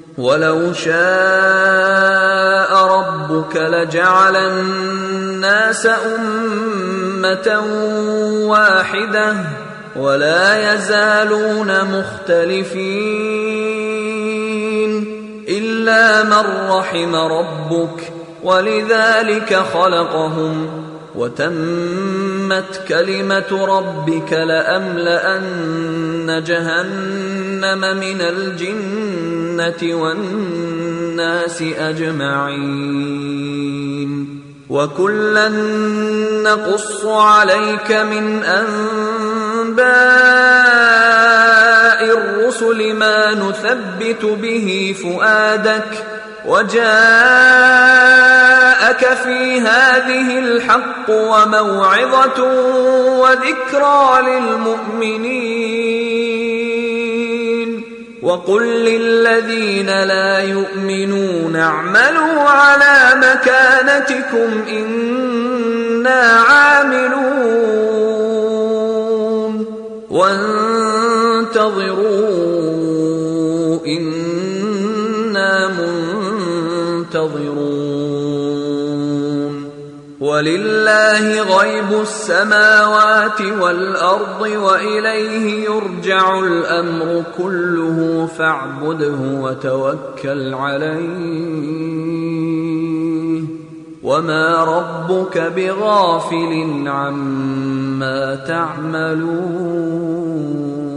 ولو شاء ربك لجعل الناس أمة واحدة ولا يزالون مختلفين إلا من رحم ربك ولذلك خلقهم وتمت كلمة ربك لأملأن جهنم من الجنة والناس أجمعين وكلا نقص عليك من أنباء الرسل ما نثبت به فؤادك وجاءك في هذه الحق وموعظة وذكرى للمؤمنين وقل للذين لا يؤمنون اعملوا على مكانتكم إنا عاملون وانتظروا إنا منتظرون ولله غيب السماوات والأرض وإليه يرجع الأمر كله فاعبده وتوكل عليه وما ربك بغافل عما تعملون